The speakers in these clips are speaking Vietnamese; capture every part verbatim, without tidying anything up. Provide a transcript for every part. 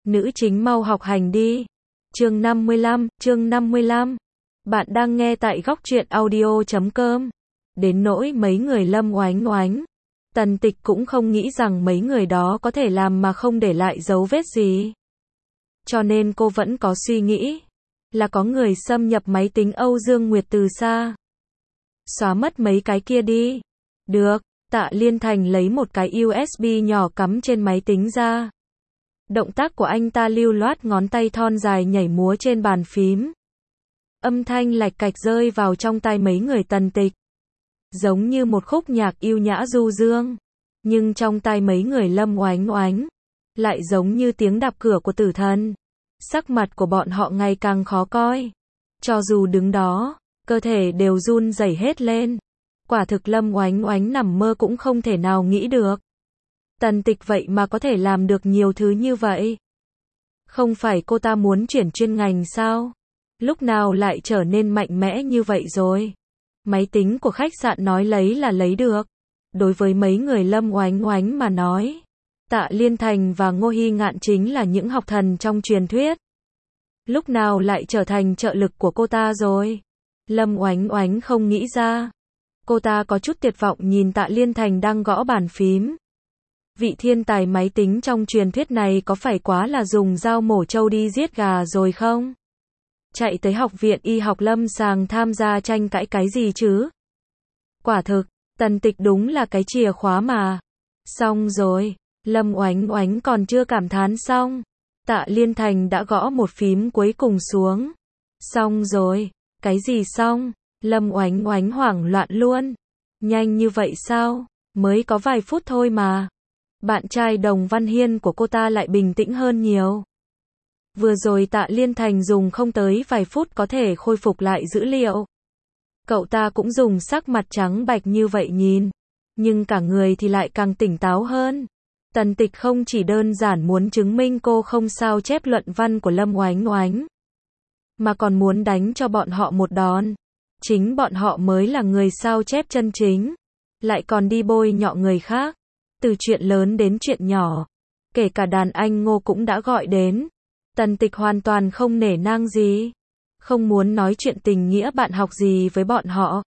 Nữ chính mau học hành đi. Chương năm mươi lăm, chương năm mươi lăm. Bạn đang nghe tại góc truyện audio chấm com. Đến nỗi mấy người Lâm Oánh Oánh, Tần Tịch cũng không nghĩ rằng mấy người đó có thể làm mà không để lại dấu vết gì. Cho nên cô vẫn có suy nghĩ là có người xâm nhập máy tính Âu Dương Nguyệt từ xa. Xóa mất mấy cái kia đi. Được, Tạ Liên Thành lấy một cái u ét bê nhỏ cắm trên máy tính ra. Động tác của anh ta lưu loát, ngón tay thon dài nhảy múa trên bàn phím. Âm thanh lạch cạch rơi vào trong tai mấy người Tần Tịch. Giống như một khúc nhạc yêu nhã du dương. Nhưng trong tai mấy người Lâm Oánh Oánh, lại giống như tiếng đạp cửa của tử thần. Sắc mặt của bọn họ ngày càng khó coi. Cho dù đứng đó, cơ thể đều run rẩy hết lên. Quả thực Lâm Oánh Oánh nằm mơ cũng không thể nào nghĩ được. Tần Tịch vậy mà có thể làm được nhiều thứ như vậy. Không phải cô ta muốn chuyển chuyên ngành sao? Lúc nào lại trở nên mạnh mẽ như vậy rồi? Máy tính của khách sạn nói lấy là lấy được. Đối với mấy người Lâm Oánh Oánh mà nói, Tạ Liên Thành và Ngô Hy Ngạn chính là những học thần trong truyền thuyết. Lúc nào lại trở thành trợ lực của cô ta rồi? Lâm Oánh Oánh không nghĩ ra. Cô ta có chút tuyệt vọng nhìn Tạ Liên Thành đang gõ bàn phím. Vị thiên tài máy tính trong truyền thuyết này có phải quá là dùng dao mổ trâu đi giết gà rồi không? Chạy tới học viện y học lâm sàng tham gia tranh cãi cái gì chứ? Quả thực, Tần Tịch đúng là cái chìa khóa mà. Xong rồi, Lâm Oánh Oánh còn chưa cảm thán xong. Tạ Liên Thành đã gõ một phím cuối cùng xuống. Xong rồi, cái gì xong? Lâm Oánh Oánh hoảng loạn luôn. Nhanh như vậy sao? Mới có vài phút thôi mà. Bạn trai Đồng Văn Hiên của cô ta lại bình tĩnh hơn nhiều. Vừa rồi Tạ Liên Thành dùng không tới vài phút có thể khôi phục lại dữ liệu. Cậu ta cũng dùng sắc mặt trắng bạch như vậy nhìn. Nhưng cả người thì lại càng tỉnh táo hơn. Tần Tịch không chỉ đơn giản muốn chứng minh cô không sao chép luận văn của Lâm Oánh Oánh, mà còn muốn đánh cho bọn họ một đòn. Chính bọn họ mới là người sao chép chân chính. Lại còn đi bôi nhọ người khác. Từ chuyện lớn đến chuyện nhỏ. Kể cả đàn anh Ngô cũng đã gọi đến. Tần Tịch hoàn toàn không nể nang gì. Không muốn nói chuyện tình nghĩa bạn học gì với bọn họ.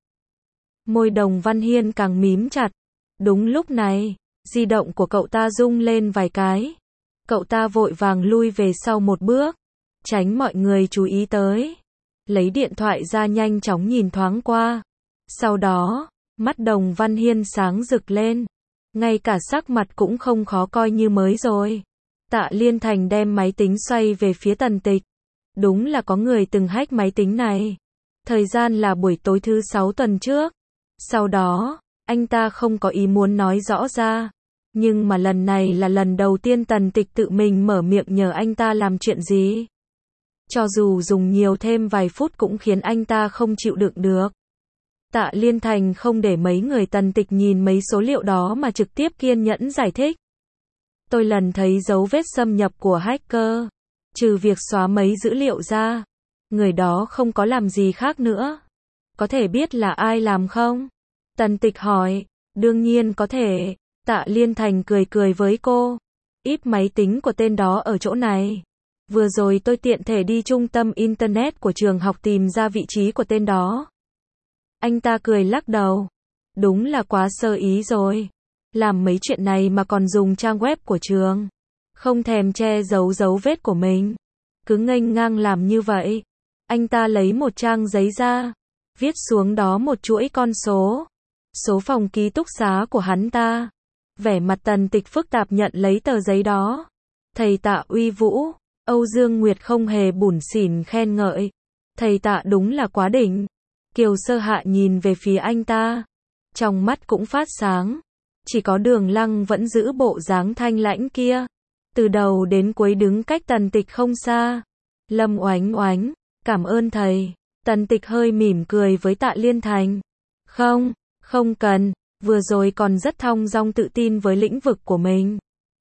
Môi Đồng Văn Hiên càng mím chặt. Đúng lúc này, di động của cậu ta rung lên vài cái. Cậu ta vội vàng lui về sau một bước, tránh mọi người chú ý tới. Lấy điện thoại ra nhanh chóng nhìn thoáng qua. Sau đó, mắt Đồng Văn Hiên sáng rực lên. Ngay cả sắc mặt cũng không khó coi như mới rồi. Tạ Liên Thành đem máy tính xoay về phía Tần Tịch. Đúng là có người từng hack máy tính này. Thời gian là buổi tối thứ sáu tuần trước. Sau đó, anh ta không có ý muốn nói rõ ra. Nhưng mà lần này là lần đầu tiên Tần Tịch tự mình mở miệng nhờ anh ta làm chuyện gì. Cho dù dùng nhiều thêm vài phút cũng khiến anh ta không chịu đựng được. Tạ Liên Thành không để mấy người Tần Tịch nhìn mấy số liệu đó mà trực tiếp kiên nhẫn giải thích. Tôi lần thấy dấu vết xâm nhập của hacker. Trừ việc xóa mấy dữ liệu ra, người đó không có làm gì khác nữa. Có thể biết là ai làm không? Tần Tịch hỏi. Đương nhiên có thể. Tạ Liên Thành cười cười với cô. Ít máy tính của tên đó ở chỗ này. Vừa rồi tôi tiện thể đi trung tâm internet của trường học tìm ra vị trí của tên đó. Anh ta cười lắc đầu. Đúng là quá sơ ý rồi. Làm mấy chuyện này mà còn dùng trang web của trường. Không thèm che giấu dấu vết của mình. Cứ nghênh ngang làm như vậy. Anh ta lấy một trang giấy ra. Viết xuống đó một chuỗi con số. Số phòng ký túc xá của hắn ta. Vẻ mặt Tần Tịch phức tạp nhận lấy tờ giấy đó. Thầy Tạ uy vũ. Âu Dương Nguyệt không hề bủn xỉn khen ngợi. Thầy Tạ đúng là quá đỉnh. Kiều Sơ Hạ nhìn về phía anh ta. Trong mắt cũng phát sáng. Chỉ có Đường Lăng vẫn giữ bộ dáng thanh lãnh kia. Từ đầu đến cuối đứng cách Tần Tịch không xa. Lâm Oánh Oánh, cảm ơn thầy. Tần Tịch hơi mỉm cười với Tạ Liên Thành. Không, không cần. Vừa rồi còn rất thong dong tự tin với lĩnh vực của mình.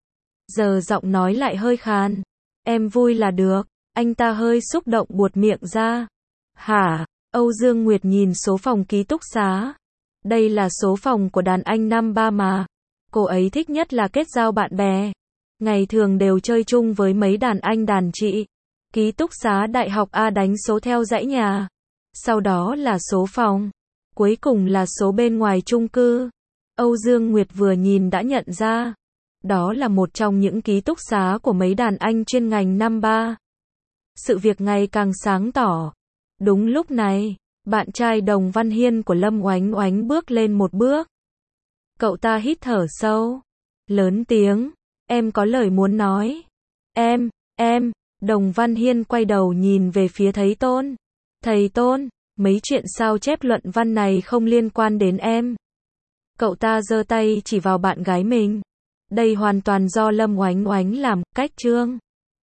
Giờ giọng nói lại hơi khàn. Em vui là được. Anh ta hơi xúc động buột miệng ra. Hả? Âu Dương Nguyệt nhìn số phòng ký túc xá. Đây là số phòng của đàn anh năm ba mà. Cô ấy thích nhất là kết giao bạn bè. Ngày thường đều chơi chung với mấy đàn anh đàn chị. Ký túc xá đại học A đánh số theo dãy nhà. Sau đó là số phòng. Cuối cùng là số bên ngoài chung cư. Âu Dương Nguyệt vừa nhìn đã nhận ra. Đó là một trong những ký túc xá của mấy đàn anh chuyên ngành năm ba. Sự việc ngày càng sáng tỏ. Đúng lúc này, bạn trai Đồng Văn Hiên của Lâm Oánh Oánh bước lên một bước. Cậu ta hít thở sâu, lớn tiếng, em có lời muốn nói. Em, em, Đồng Văn Hiên quay đầu nhìn về phía thầy Tôn. Thầy Tôn, mấy chuyện sao chép luận văn này không liên quan đến em. Cậu ta giơ tay chỉ vào bạn gái mình. Đây hoàn toàn do Lâm Oánh Oánh làm, cách chương.